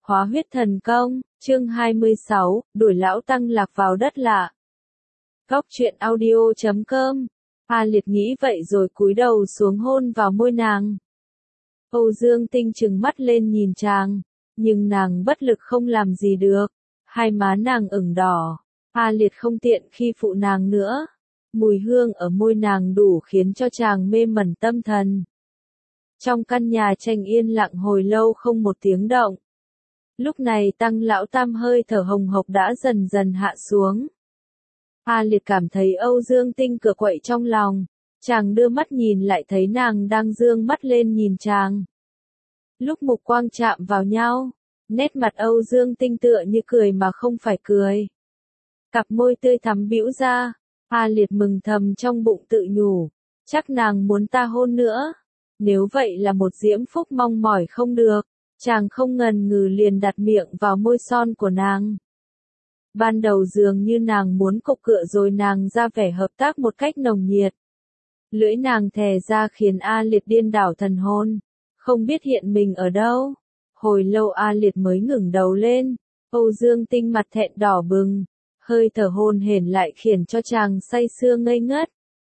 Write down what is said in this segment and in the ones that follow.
Hóa huyết thần công, chương 26, đuổi lão tăng lạc vào đất lạ. Góc truyện audio.com. A Liệt nghĩ vậy rồi cúi đầu xuống hôn vào môi nàng. Âu Dương Tinh trừng mắt lên nhìn chàng, nhưng nàng bất lực không làm gì được. Hai má nàng ửng đỏ, A Liệt không tiện khi phụ nàng nữa. Mùi hương ở môi nàng đủ khiến cho chàng mê mẩn tâm thần. Trong căn nhà tranh yên lặng hồi lâu không một tiếng động. Lúc này Tăng lão tam hơi thở hồng hộc đã dần dần hạ xuống. A Liệt cảm thấy Âu Dương Tinh cựa quậy trong lòng, chàng đưa mắt nhìn lại thấy nàng đang dương mắt lên nhìn chàng. Lúc mục quang chạm vào nhau, nét mặt Âu Dương Tinh tựa như cười mà không phải cười. Cặp môi tươi thắm bĩu ra, A Liệt mừng thầm trong bụng tự nhủ, chắc nàng muốn ta hôn nữa. Nếu vậy là một diễm phúc mong mỏi không được. Chàng không ngần ngừ liền đặt miệng vào môi son của nàng. Ban đầu dường như nàng muốn cộc cựa rồi nàng ra vẻ hợp tác một cách nồng nhiệt. Lưỡi nàng thè ra khiến A Liệt điên đảo thần hồn, không biết hiện mình ở đâu. Hồi lâu A Liệt mới ngẩng đầu lên, Âu Dương Tinh mặt thẹn đỏ bừng, hơi thở hồn hển lại khiến cho chàng say sưa ngây ngất.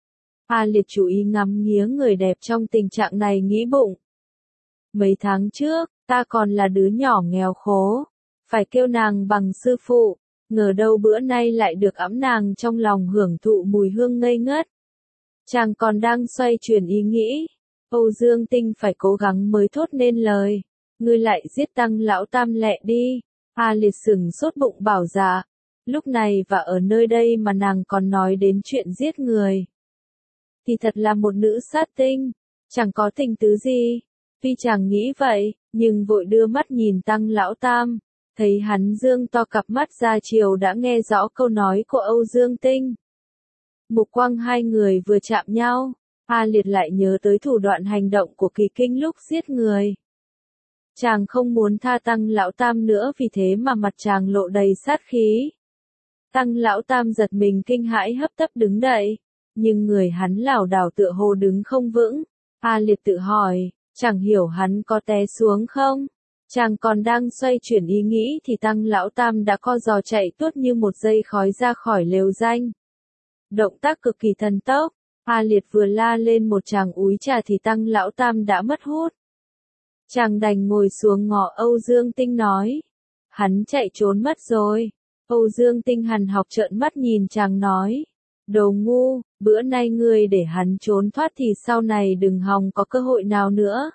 A Liệt chú ý ngắm nghía người đẹp trong tình trạng này nghĩ bụng. Mấy tháng trước, ta còn là đứa nhỏ nghèo khổ, phải kêu nàng bằng sư phụ, ngờ đâu bữa nay lại được ẵm nàng trong lòng hưởng thụ mùi hương ngây ngất. Chàng còn đang xoay chuyển ý nghĩ, Âu Dương Tinh phải cố gắng mới thốt nên lời, ngươi lại giết Tăng lão tam lẹ đi. A Liệt sừng sốt bụng bảo dạ, lúc này và ở nơi đây mà nàng còn nói đến chuyện giết người. Thì thật là một nữ sát tinh, chẳng có tình tứ gì. Tuy chàng nghĩ vậy, nhưng vội đưa mắt nhìn Tăng lão tam, thấy hắn dương to cặp mắt ra chiều đã nghe rõ câu nói của Âu Dương Tinh. Mục quang hai người vừa chạm nhau, A Liệt lại nhớ tới thủ đoạn hành động của Kỳ Kinh lúc giết người. Chàng không muốn tha Tăng lão tam nữa vì thế mà mặt chàng lộ đầy sát khí. Tăng lão tam giật mình kinh hãi hấp tấp đứng dậy, nhưng người hắn lảo đảo tựa hồ đứng không vững. A Liệt tự hỏi, chẳng hiểu hắn có té xuống không? Chàng còn đang xoay chuyển ý nghĩ thì Tăng lão tam đã co giò chạy tuốt như một dây khói ra khỏi lều danh. Động tác cực kỳ thần tốc, A Liệt vừa la lên một tràng úi trà thì Tăng lão tam đã mất hút. Chàng đành ngồi xuống ngó Âu Dương Tinh nói, hắn chạy trốn mất rồi. Âu Dương Tinh hằn học trợn mắt nhìn chàng nói, đồ ngu, bữa nay ngươi để hắn trốn thoát thì sau này đừng hòng có cơ hội nào nữa.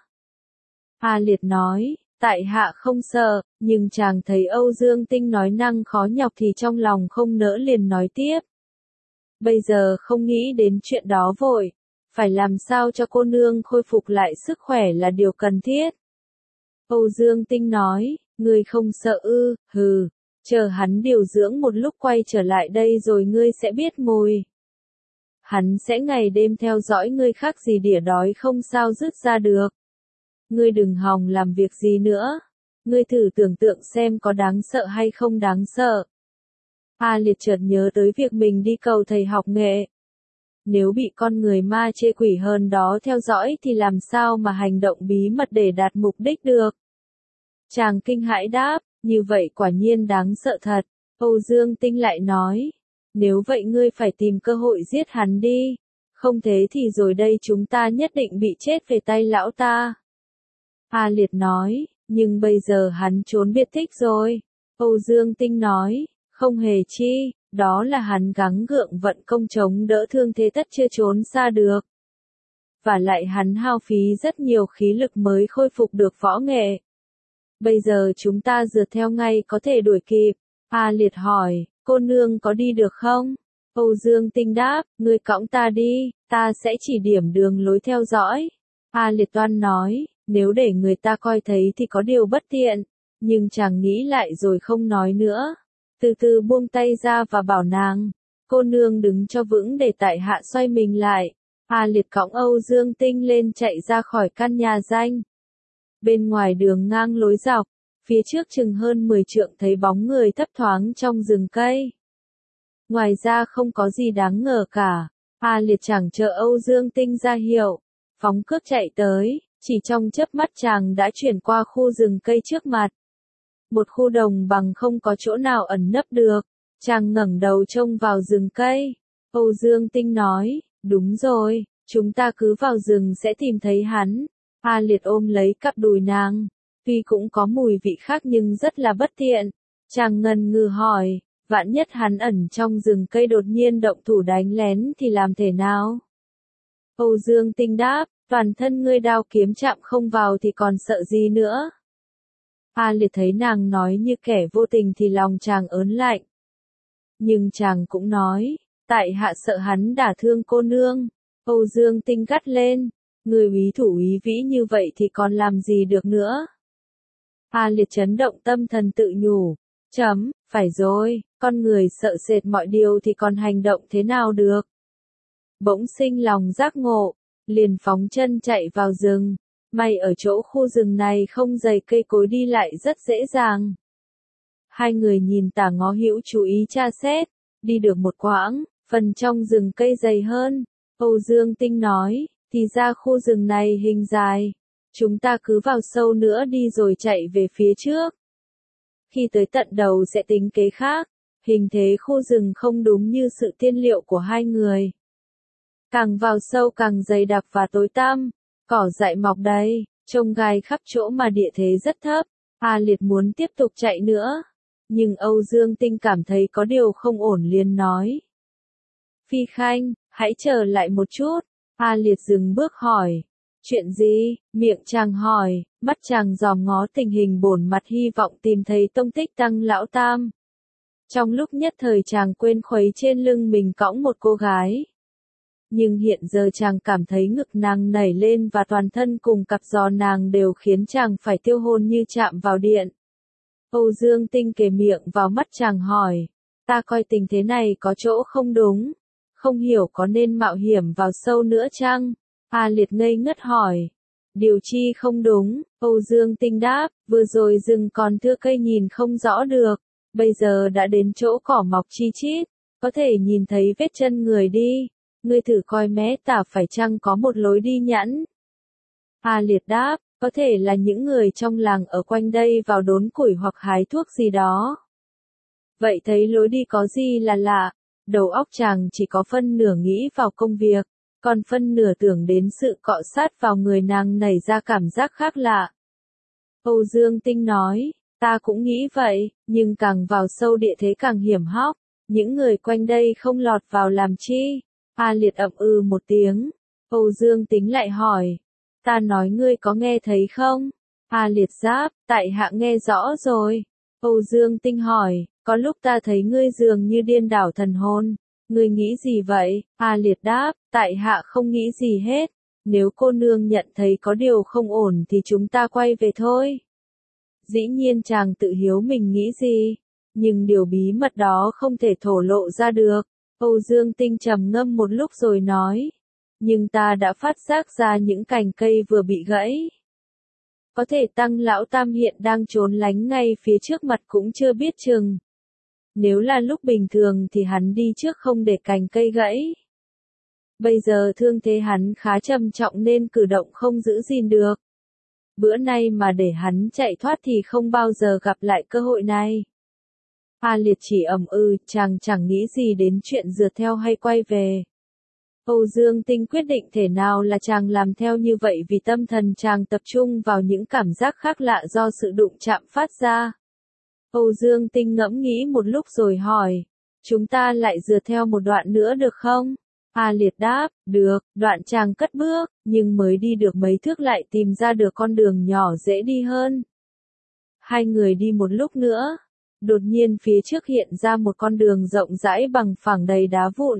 A Liệt nói, tại hạ không sợ, nhưng chàng thấy Âu Dương Tinh nói năng khó nhọc thì trong lòng không nỡ liền nói tiếp. Bây giờ không nghĩ đến chuyện đó vội, phải làm sao cho cô nương khôi phục lại sức khỏe là điều cần thiết. Âu Dương Tinh nói, ngươi không sợ ư, hừ, chờ hắn điều dưỡng một lúc quay trở lại đây rồi ngươi sẽ biết mùi. Hắn sẽ ngày đêm theo dõi ngươi khác gì đỉa đói không sao dứt ra được. Ngươi đừng hòng làm việc gì nữa. Ngươi thử tưởng tượng xem có đáng sợ hay không đáng sợ. A Liệt chợt nhớ tới việc mình đi cầu thầy học nghệ. Nếu bị con người ma chê quỷ hơn đó theo dõi thì làm sao mà hành động bí mật để đạt mục đích được. Chàng kinh hãi đáp, như vậy quả nhiên đáng sợ thật. Âu Dương Tinh lại nói, nếu vậy ngươi phải tìm cơ hội giết hắn đi. Không thế thì rồi đây chúng ta nhất định bị chết về tay lão ta. A Liệt nói, nhưng bây giờ hắn trốn biệt tích rồi. Âu Dương Tinh nói, không hề chi, đó là hắn gắng gượng vận công chống đỡ thương thế tất chưa trốn xa được. Và lại hắn hao phí rất nhiều khí lực mới khôi phục được võ nghệ. Bây giờ chúng ta rượt theo ngay có thể đuổi kịp. A Liệt hỏi, cô nương có đi được không? Âu Dương Tinh đáp, ngươi cõng ta đi, ta sẽ chỉ điểm đường lối theo dõi. A Liệt toan nói, nếu để người ta coi thấy thì có điều bất tiện, nhưng chàng nghĩ lại rồi không nói nữa. Từ từ buông tay ra và bảo nàng, cô nương đứng cho vững để tại hạ xoay mình lại. A Liệt cõng Âu Dương Tinh lên chạy ra khỏi căn nhà danh. Bên ngoài đường ngang lối dọc, phía trước chừng hơn 10 trượng thấy bóng người thấp thoáng trong rừng cây. Ngoài ra không có gì đáng ngờ cả. A Liệt chẳng chờ Âu Dương Tinh ra hiệu, phóng cước chạy tới, chỉ trong chớp mắt chàng đã chuyển qua khu rừng cây trước mặt. một khu đồng bằng không có chỗ nào ẩn nấp được. Chàng ngẩng đầu trông vào rừng cây. Âu Dương Tinh nói, đúng rồi, chúng ta cứ vào rừng sẽ tìm thấy hắn. A Liệt ôm lấy cặp đùi nàng. Tuy cũng có mùi vị khác nhưng rất là bất tiện. Chàng ngần ngừ hỏi, vạn nhất hắn ẩn trong rừng cây đột nhiên động thủ đánh lén thì làm thế nào? Âu Dương Tinh đáp, toàn thân ngươi đao kiếm chạm không vào thì còn sợ gì nữa. A Liệt thấy nàng nói như kẻ vô tình thì lòng chàng ớn lạnh. Nhưng chàng cũng nói, tại hạ sợ hắn đả thương cô nương. Âu Dương Tinh gắt lên, người úy thủ úy vĩ như vậy thì còn làm gì được nữa. A Liệt chấn động tâm thần tự nhủ, phải rồi, con người sợ sệt mọi điều thì còn hành động thế nào được. Bỗng sinh lòng giác ngộ, liền phóng chân chạy vào rừng. May ở chỗ khu rừng này không dày cây cối đi lại rất dễ dàng. Hai người nhìn tả ngó hữu chú ý tra xét, đi được một quãng, phần trong rừng cây dày hơn. Âu Dương Tinh nói, thì ra khu rừng này hình dài. Chúng ta cứ vào sâu nữa đi rồi chạy về phía trước. Khi tới tận đầu sẽ tính kế khác. Hình thế khu rừng không đúng như sự tiên liệu của hai người. Càng vào sâu càng dày đặc và tối tăm. Cỏ dại mọc đầy, trông gai khắp chỗ mà địa thế rất thấp. A Liệt muốn tiếp tục chạy nữa. Nhưng Âu Dương Tinh cảm thấy có điều không ổn liền nói. Phi Khanh, hãy chờ lại một chút. A Liệt dừng bước hỏi. Chuyện gì? Miệng chàng hỏi, mắt chàng dòm ngó tình hình bổn mặt hy vọng tìm thấy tông tích Tăng Lão Tam. Trong lúc nhất thời chàng quên khuấy trên lưng mình cõng một cô gái. Nhưng hiện giờ chàng cảm thấy ngực nàng nảy lên và toàn thân cùng cặp giò nàng đều khiến chàng phải tiêu hồn như chạm vào điện. Âu Dương Tinh kề miệng vào mắt chàng hỏi, ta coi tình thế này có chỗ không đúng, không hiểu có nên mạo hiểm vào sâu nữa chăng? A Liệt ngây ngất hỏi, điều chi không đúng? Âu Dương Tinh đáp, vừa rồi rừng còn thưa cây nhìn không rõ được, bây giờ đã đến chỗ cỏ mọc chi chít, có thể nhìn thấy vết chân người đi. Ngươi thử coi mé tả phải chăng có một lối đi nhẵn. A Liệt đáp, có thể là những người trong làng ở quanh đây vào đốn củi hoặc hái thuốc gì đó. Vậy thấy lối đi có gì là lạ, đầu óc chàng chỉ có phân nửa nghĩ vào công việc, còn phân nửa tưởng đến sự cọ sát vào người nàng nảy ra cảm giác khác lạ. Âu Dương Tinh nói, ta cũng nghĩ vậy, nhưng càng vào sâu địa thế càng hiểm hóc, những người quanh đây không lọt vào làm chi. A Liệt ậm ừ một tiếng. Âu Dương Tính lại hỏi. Ta nói ngươi có nghe thấy không? A Liệt đáp, tại hạ nghe rõ rồi. Âu Dương Tinh hỏi, có lúc ta thấy ngươi dường như điên đảo thần hồn. Ngươi nghĩ gì vậy? A Liệt đáp, tại hạ không nghĩ gì hết. Nếu cô nương nhận thấy có điều không ổn thì chúng ta quay về thôi. Dĩ nhiên chàng tự hiếu mình nghĩ gì. Nhưng điều bí mật đó không thể thổ lộ ra được. Âu Dương Tinh trầm ngâm một lúc rồi nói. Nhưng ta đã phát giác ra những cành cây vừa bị gãy. Có thể Tăng Lão Tam hiện đang trốn lánh ngay phía trước mặt cũng chưa biết chừng. Nếu là lúc bình thường thì hắn đi trước không để cành cây gãy. Bây giờ thương thế hắn khá trầm trọng nên cử động không giữ gìn được. Bữa nay mà để hắn chạy thoát thì không bao giờ gặp lại cơ hội này. A Liệt chỉ ậm ừ, chàng chẳng nghĩ gì đến chuyện rượt theo hay quay về. Âu Dương Tinh quyết định thể nào là chàng làm theo như vậy vì tâm thần chàng tập trung vào những cảm giác khác lạ do sự đụng chạm phát ra. Âu Dương Tinh ngẫm nghĩ một lúc rồi hỏi, chúng ta lại rượt theo một đoạn nữa được không? A Liệt đáp, được, đoạn chàng cất bước, nhưng mới đi được mấy thước lại tìm ra được con đường nhỏ dễ đi hơn. Hai người đi một lúc nữa. Đột nhiên phía trước hiện ra một con đường rộng rãi bằng phẳng đầy đá vụn.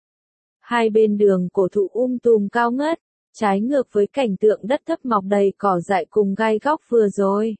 Hai bên đường cổ thụ tùm cao ngất, trái ngược với cảnh tượng đất thấp mọc đầy cỏ dại cùng gai góc vừa rồi.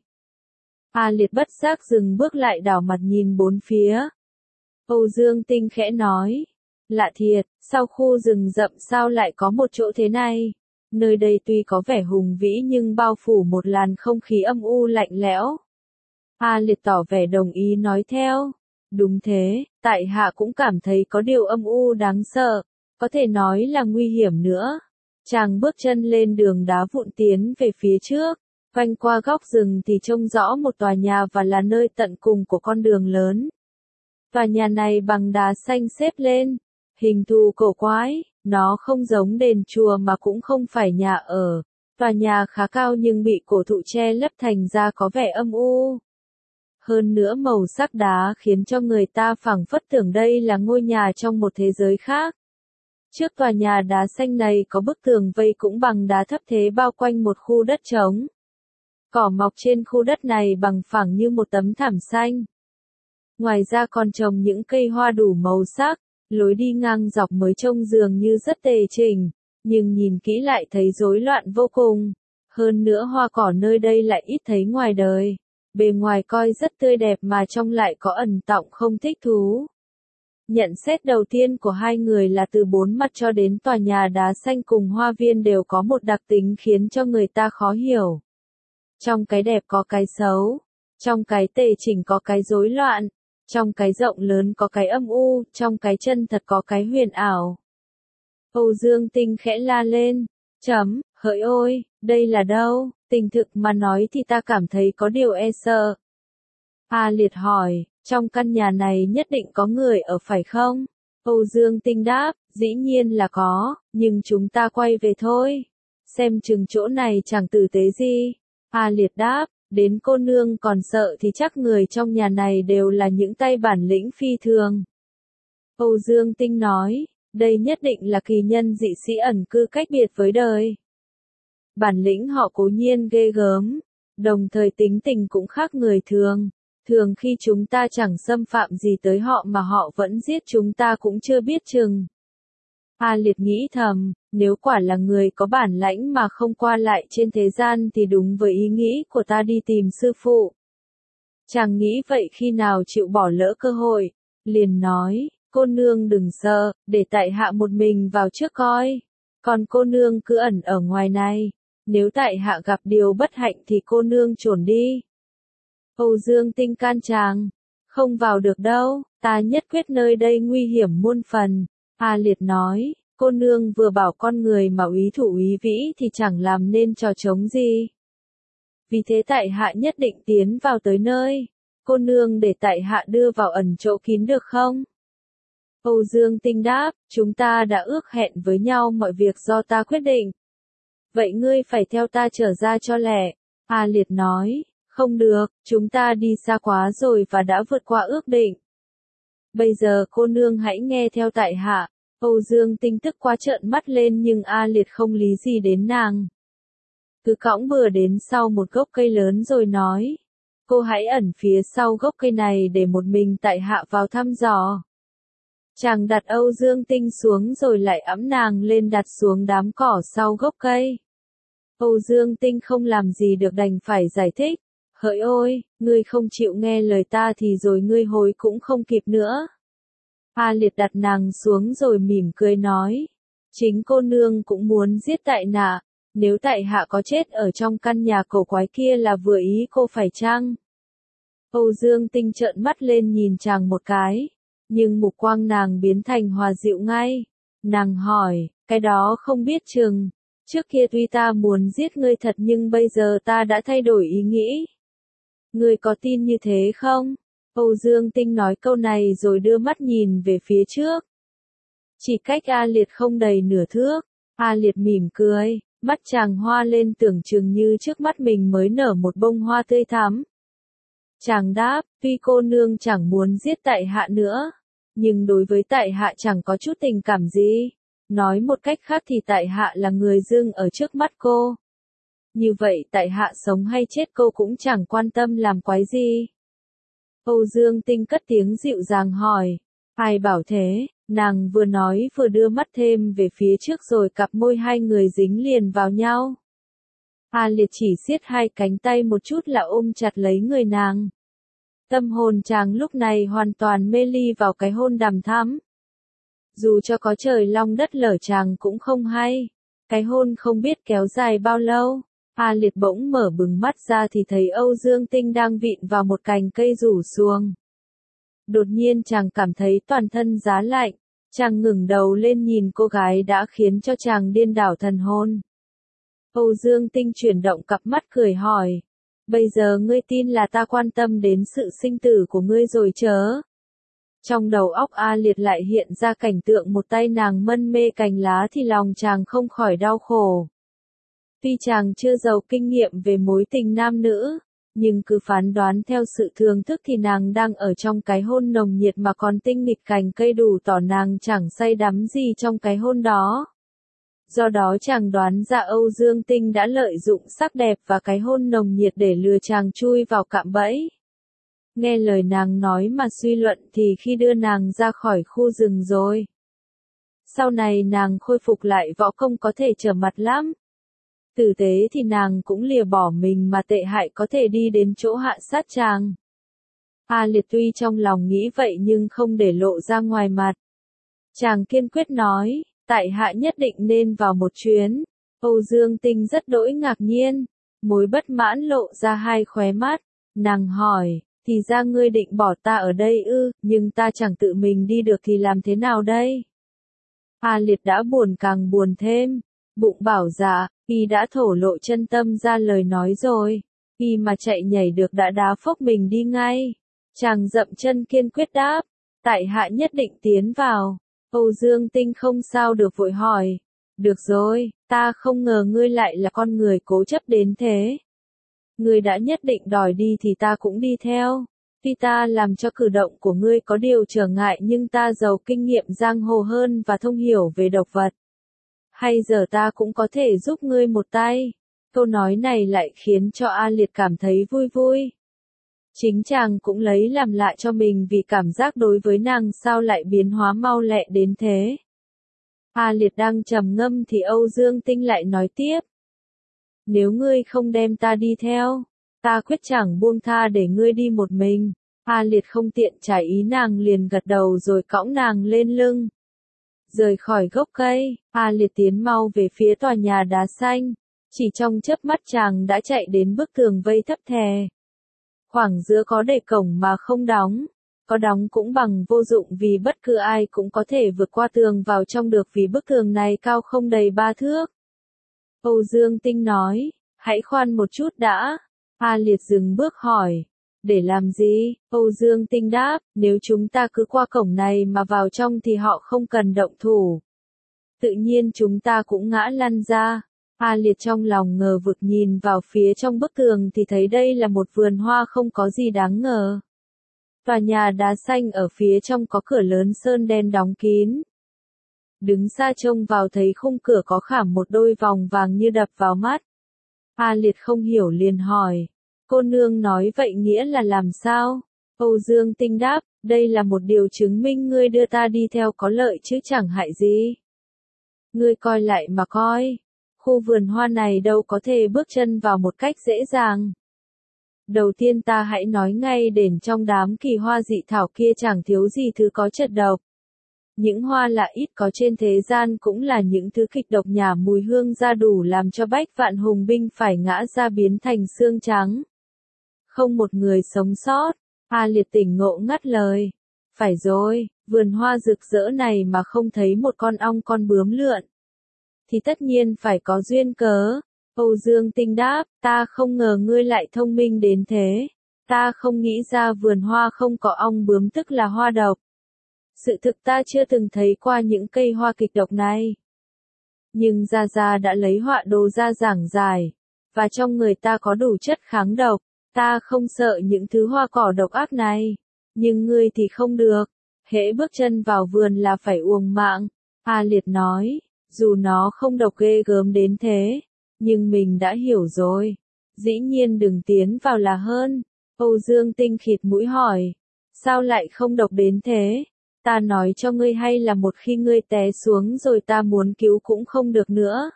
A Liệt bất giác dừng bước lại đảo mặt nhìn bốn phía. Âu Dương Tinh khẽ nói, lạ thiệt, sau khu rừng rậm sao lại có một chỗ thế này? Nơi đây tuy có vẻ hùng vĩ nhưng bao phủ một làn không khí âm u lạnh lẽo. A Liệt tỏ vẻ đồng ý nói theo. Đúng thế, tại hạ cũng cảm thấy có điều âm u đáng sợ, có thể nói là nguy hiểm nữa. Chàng bước chân lên đường đá vụn tiến về phía trước. Quanh qua góc rừng thì trông rõ một tòa nhà và là nơi tận cùng của con đường lớn. Tòa nhà này bằng đá xanh xếp lên, hình thù cổ quái, nó không giống đền chùa mà cũng không phải nhà ở. Tòa nhà khá cao nhưng bị cổ thụ che lấp thành ra có vẻ âm u. Hơn nữa màu sắc đá khiến cho người ta phảng phất tưởng đây là ngôi nhà trong một thế giới khác. Trước tòa nhà đá xanh này có bức tường vây cũng bằng đá thấp thế bao quanh một khu đất trống. Cỏ mọc trên khu đất này bằng phẳng như một tấm thảm xanh. Ngoài ra còn trồng những cây hoa đủ màu sắc, lối đi ngang dọc mới trông dường như rất tề chỉnh, nhưng nhìn kỹ lại thấy rối loạn vô cùng. Hơn nữa hoa cỏ nơi đây lại ít thấy ngoài đời. Bề ngoài coi rất tươi đẹp mà trong lại có ẩn tọng không thích thú. Nhận xét đầu tiên của hai người là từ bốn mặt cho đến tòa nhà đá xanh cùng hoa viên đều có một đặc tính khiến cho người ta khó hiểu. Trong cái đẹp có cái xấu, trong cái tề chỉnh có cái rối loạn, trong cái rộng lớn có cái âm u, trong cái chân thật có cái huyền ảo. Âu Dương Tinh khẽ la lên, hỡi ôi, đây là đâu? Tình thực mà nói thì ta cảm thấy có điều e sợ. A Liệt hỏi, trong căn nhà này nhất định có người ở phải không? Âu Dương Tinh đáp, dĩ nhiên là có, nhưng chúng ta quay về thôi. Xem chừng chỗ này chẳng tử tế gì. A Liệt đáp, đến cô nương còn sợ thì chắc người trong nhà này đều là những tay bản lĩnh phi thường. Âu Dương Tinh nói, đây nhất định là kỳ nhân dị sĩ ẩn cư cách biệt với đời. Bản lĩnh họ cố nhiên ghê gớm, đồng thời tính tình cũng khác người thường. Thường khi chúng ta chẳng xâm phạm gì tới họ mà họ vẫn giết chúng ta cũng chưa biết chừng. A Liệt nghĩ thầm, nếu quả là người có bản lãnh mà không qua lại trên thế gian thì đúng với ý nghĩ của ta đi tìm sư phụ. Chàng nghĩ vậy khi nào chịu bỏ lỡ cơ hội, liền nói, cô nương đừng sợ, để tại hạ một mình vào trước coi. Còn cô nương cứ ẩn ở ngoài này, nếu tại hạ gặp điều bất hạnh thì cô nương trốn đi. Âu Dương Tinh can chàng, không vào được đâu, ta nhất quyết nơi đây nguy hiểm muôn phần. A Liệt nói, cô nương vừa bảo con người mà úy thủ úy vĩ thì chẳng làm nên trò trống gì. Vì thế tại hạ nhất định tiến vào tới nơi. Cô nương để tại hạ đưa vào ẩn chỗ kín được không? Âu Dương Tinh đáp, chúng ta đã ước hẹn với nhau mọi việc do ta quyết định. Vậy ngươi phải theo ta trở ra cho lẹ. A Liệt nói, không được, chúng ta đi xa quá rồi và đã vượt qua ước định. Bây giờ cô nương hãy nghe theo tại hạ. Âu Dương Tinh tức quá trợn mắt lên nhưng A Liệt không lý gì đến nàng. Cứ cõng bừa đến sau một gốc cây lớn rồi nói. Cô hãy ẩn phía sau gốc cây này để một mình tại hạ vào thăm dò. Chàng đặt Âu Dương Tinh xuống rồi lại ẵm nàng lên đặt xuống đám cỏ sau gốc cây. Âu Dương Tinh không làm gì được đành phải giải thích. Hỡi ôi, ngươi không chịu nghe lời ta thì rồi ngươi hối cũng không kịp nữa. A Liệt đặt nàng xuống rồi mỉm cười nói. Chính cô nương cũng muốn giết tại hạ, nếu tại hạ có chết ở trong căn nhà cổ quái kia là vừa ý cô phải chăng? Âu Dương Tinh trợn mắt lên nhìn chàng một cái, nhưng mục quang nàng biến thành hòa dịu ngay. Nàng hỏi, cái đó không biết chừng, trước kia tuy ta muốn giết ngươi thật nhưng bây giờ ta đã thay đổi ý nghĩ. Ngươi có tin như thế không? Âu Dương Tinh nói câu này rồi đưa mắt nhìn về phía trước. Chỉ cách A Liệt không đầy nửa thước. A Liệt mỉm cười, mắt chàng hoa lên tưởng chừng như trước mắt mình mới nở một bông hoa tươi thắm. Chàng đáp, tuy cô nương chẳng muốn giết tại hạ nữa, nhưng đối với tại hạ chẳng có chút tình cảm gì. Nói một cách khác thì tại hạ là người dưng ở trước mắt cô. Như vậy tại hạ sống hay chết cô cũng chẳng quan tâm làm quái gì. Âu Dương Tinh cất tiếng dịu dàng hỏi, ai bảo thế? Nàng vừa nói vừa đưa mắt thêm về phía trước rồi cặp môi hai người dính liền vào nhau. A Liệt chỉ siết hai cánh tay một chút là ôm chặt lấy người nàng. Tâm hồn chàng lúc này hoàn toàn mê ly vào cái hôn đằm thắm. Dù cho có trời long đất lở chàng cũng không hay. Cái hôn không biết kéo dài bao lâu. A Liệt bỗng mở bừng mắt ra thì thấy Âu Dương Tinh đang vịn vào một cành cây rủ xuồng. Đột nhiên chàng cảm thấy toàn thân giá lạnh. Chàng ngẩng đầu lên nhìn cô gái đã khiến cho chàng điên đảo thần hồn. Âu Dương Tinh chuyển động cặp mắt cười hỏi. Bây giờ ngươi tin là ta quan tâm đến sự sinh tử của ngươi rồi chớ. Trong đầu óc A Liệt lại hiện ra cảnh tượng một tay nàng mân mê cành lá thì lòng chàng không khỏi đau khổ. Tuy chàng chưa giàu kinh nghiệm về mối tình nam nữ, nhưng cứ phán đoán theo sự thường thức thì nàng đang ở trong cái hôn nồng nhiệt mà còn tinh nghịch cành cây đủ tỏ nàng chẳng say đắm gì trong cái hôn đó. Do đó chàng đoán ra Âu Dương Tinh đã lợi dụng sắc đẹp và cái hôn nồng nhiệt để lừa chàng chui vào cạm bẫy. Nghe lời nàng nói mà suy luận thì khi đưa nàng ra khỏi khu rừng rồi. Sau này nàng khôi phục lại võ công có thể trở mặt lắm. Tử tế thì nàng cũng lìa bỏ mình mà tệ hại có thể đi đến chỗ hạ sát chàng. A Liệt tuy trong lòng nghĩ vậy nhưng không để lộ ra ngoài mặt. Chàng kiên quyết nói, tại hạ nhất định nên vào một chuyến. Âu Dương Tinh rất đỗi ngạc nhiên, mối bất mãn lộ ra hai khóe mắt. Nàng hỏi, thì ra ngươi định bỏ ta ở đây ư, nhưng ta chẳng tự mình đi được thì làm thế nào đây? A Liệt đã buồn càng buồn thêm, bụng bảo dạ, y đã thổ lộ chân tâm ra lời nói rồi, y mà chạy nhảy được đã đá phốc mình đi ngay. Chàng dậm chân kiên quyết đáp, tại hạ nhất định tiến vào. Âu Dương Tinh không sao được vội hỏi, được rồi, ta không ngờ ngươi lại là con người cố chấp đến thế. Ngươi đã nhất định đòi đi thì ta cũng đi theo. Tuy ta làm cho cử động của ngươi có điều trở ngại nhưng ta giàu kinh nghiệm giang hồ hơn và thông hiểu về độc vật. Hay giờ ta cũng có thể giúp ngươi một tay. Câu nói này lại khiến cho A Liệt cảm thấy vui vui. Chính chàng cũng lấy làm lạ cho mình vì cảm giác đối với nàng sao lại biến hóa mau lẹ đến thế. A Liệt đang trầm ngâm thì Âu Dương Tinh lại nói tiếp. Nếu ngươi không đem ta đi theo, ta quyết chẳng buông tha để ngươi đi một mình. A Liệt không tiện trả ý nàng liền gật đầu rồi cõng nàng lên lưng. Rời khỏi gốc cây, A Liệt tiến mau về phía tòa nhà đá xanh. Chỉ trong chớp mắt chàng đã chạy đến bức tường vây thấp thè. Khoảng giữa có để cổng mà không đóng. Có đóng cũng bằng vô dụng vì bất cứ ai cũng có thể vượt qua tường vào trong được vì bức tường này cao không đầy 3 thước. Âu Dương Tinh nói, hãy khoan một chút đã. A Liệt dừng bước hỏi, để làm gì? Âu Dương Tinh đáp, nếu chúng ta cứ qua cổng này mà vào trong thì họ không cần động thủ. Tự nhiên chúng ta cũng ngã lăn ra. A Liệt trong lòng ngờ vực nhìn vào phía trong bức tường thì thấy đây là một vườn hoa không có gì đáng ngờ. Tòa nhà đá xanh ở phía trong có cửa lớn sơn đen đóng kín. Đứng xa trông vào thấy khung cửa có khảm một đôi vòng vàng như đập vào mắt. A Liệt không hiểu liền hỏi. Cô nương nói vậy nghĩa là làm sao? Âu Dương Tinh đáp, đây là một điều chứng minh ngươi đưa ta đi theo có lợi chứ chẳng hại gì. Ngươi coi lại mà coi. Khu vườn hoa này đâu có thể bước chân vào một cách dễ dàng. Đầu tiên ta hãy nói ngay đến trong đám kỳ hoa dị thảo kia chẳng thiếu gì thứ có chất độc. Những hoa lạ ít có trên thế gian cũng là những thứ kịch độc nhả mùi hương ra đủ làm cho bách vạn hùng binh phải ngã ra biến thành xương trắng. Không một người sống sót. A Liệt tỉnh ngộ ngắt lời. Phải rồi, vườn hoa rực rỡ này mà không thấy một con ong con bướm lượn. Thì tất nhiên phải có duyên cớ. Âu Dương Tinh đáp, ta không ngờ ngươi lại thông minh đến thế. Ta không nghĩ ra vườn hoa không có ong bướm tức là hoa độc. Sự thực ta chưa từng thấy qua những cây hoa kịch độc này. Nhưng Gia Gia đã lấy họa đồ ra giảng giải. Và trong người ta có đủ chất kháng độc. Ta không sợ những thứ hoa cỏ độc ác này. Nhưng ngươi thì không được. Hễ bước chân vào vườn là phải uổng mạng. A Liệt nói, dù nó không độc ghê gớm đến thế. Nhưng mình đã hiểu rồi. Dĩ nhiên đừng tiến vào là hơn. Âu Dương Tinh khịt mũi hỏi. Sao lại không độc đến thế? Ta nói cho ngươi hay là một khi ngươi té xuống rồi ta muốn cứu cũng không được nữa.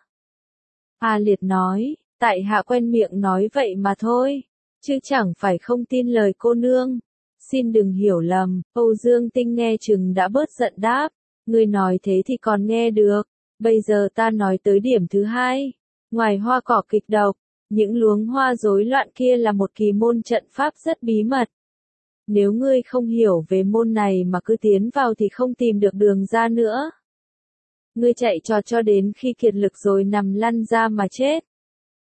A Liệt nói, tại hạ quen miệng nói vậy mà thôi. Chứ chẳng phải không tin lời cô nương. Xin đừng hiểu lầm. Âu Dương Tinh nghe chừng đã bớt giận đáp. Ngươi nói thế thì còn nghe được. Bây giờ ta nói tới điểm thứ hai. Ngoài hoa cỏ kịch độc, những luống hoa rối loạn kia là một kỳ môn trận pháp rất bí mật. Nếu ngươi không hiểu về môn này mà cứ tiến vào thì không tìm được đường ra nữa. Ngươi chạy trò cho đến khi kiệt lực rồi nằm lăn ra mà chết.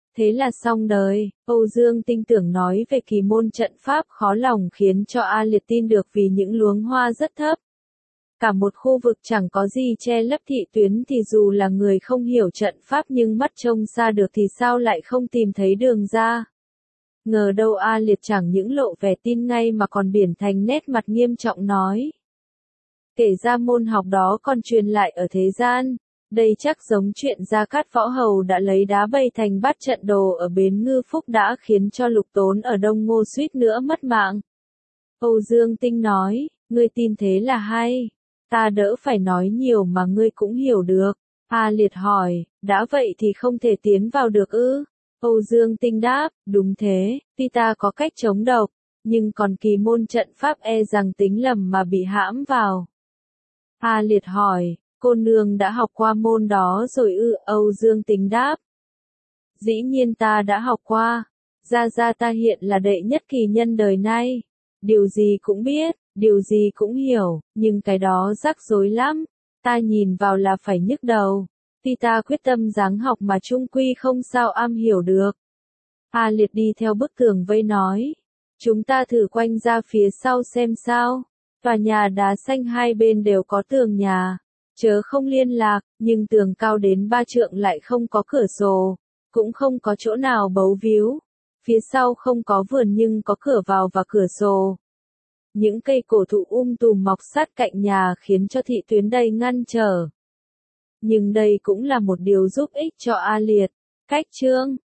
Thế là xong đời, Âu Dương Tinh tưởng nói về kỳ môn trận pháp khó lòng khiến cho A Liệt tin được vì những luống hoa rất thấp. Cả một khu vực chẳng có gì che lấp thị tuyến thì dù là người không hiểu trận pháp nhưng mắt trông xa được thì sao lại không tìm thấy đường ra. Ngờ đâu A Liệt chẳng những lộ vẻ tin ngay mà còn biển thành nét mặt nghiêm trọng nói. Kể ra môn học đó còn truyền lại ở thế gian, đây chắc giống chuyện Gia Cát Võ Hầu đã lấy đá bày thành bát trận đồ ở bến Ngư Phúc đã khiến cho Lục Tốn ở Đông Ngô suýt nữa mất mạng. Âu Dương Tinh nói, ngươi tin thế là hay, ta đỡ phải nói nhiều mà ngươi cũng hiểu được. A Liệt hỏi, đã vậy thì không thể tiến vào được ư? Âu Dương Tinh đáp, đúng thế, tuy ta có cách chống độc, nhưng còn kỳ môn trận pháp e rằng tính lầm mà bị hãm vào. A Liệt hỏi, cô nương đã học qua môn đó rồi ư? Âu Dương Tinh đáp. Dĩ nhiên ta đã học qua, gia ta hiện là đệ nhất kỳ nhân đời nay, điều gì cũng biết, điều gì cũng hiểu, nhưng cái đó rắc rối lắm, ta nhìn vào là phải nhức đầu. Tuy ta quyết tâm ráng học mà chung quy không sao am hiểu được. A Liệt đi theo bức tường vây nói. Chúng ta thử quanh ra phía sau xem sao. Tòa nhà đá xanh hai bên đều có tường nhà. Chớ không liên lạc, nhưng tường cao đến 3 trượng lại không có cửa sổ. Cũng không có chỗ nào bấu víu. Phía sau không có vườn nhưng có cửa vào và cửa sổ. Những cây cổ thụ tùm mọc sát cạnh nhà khiến cho thị tuyến đây ngăn trở. Nhưng đây cũng là một điều giúp ích cho A Liệt. Cách chương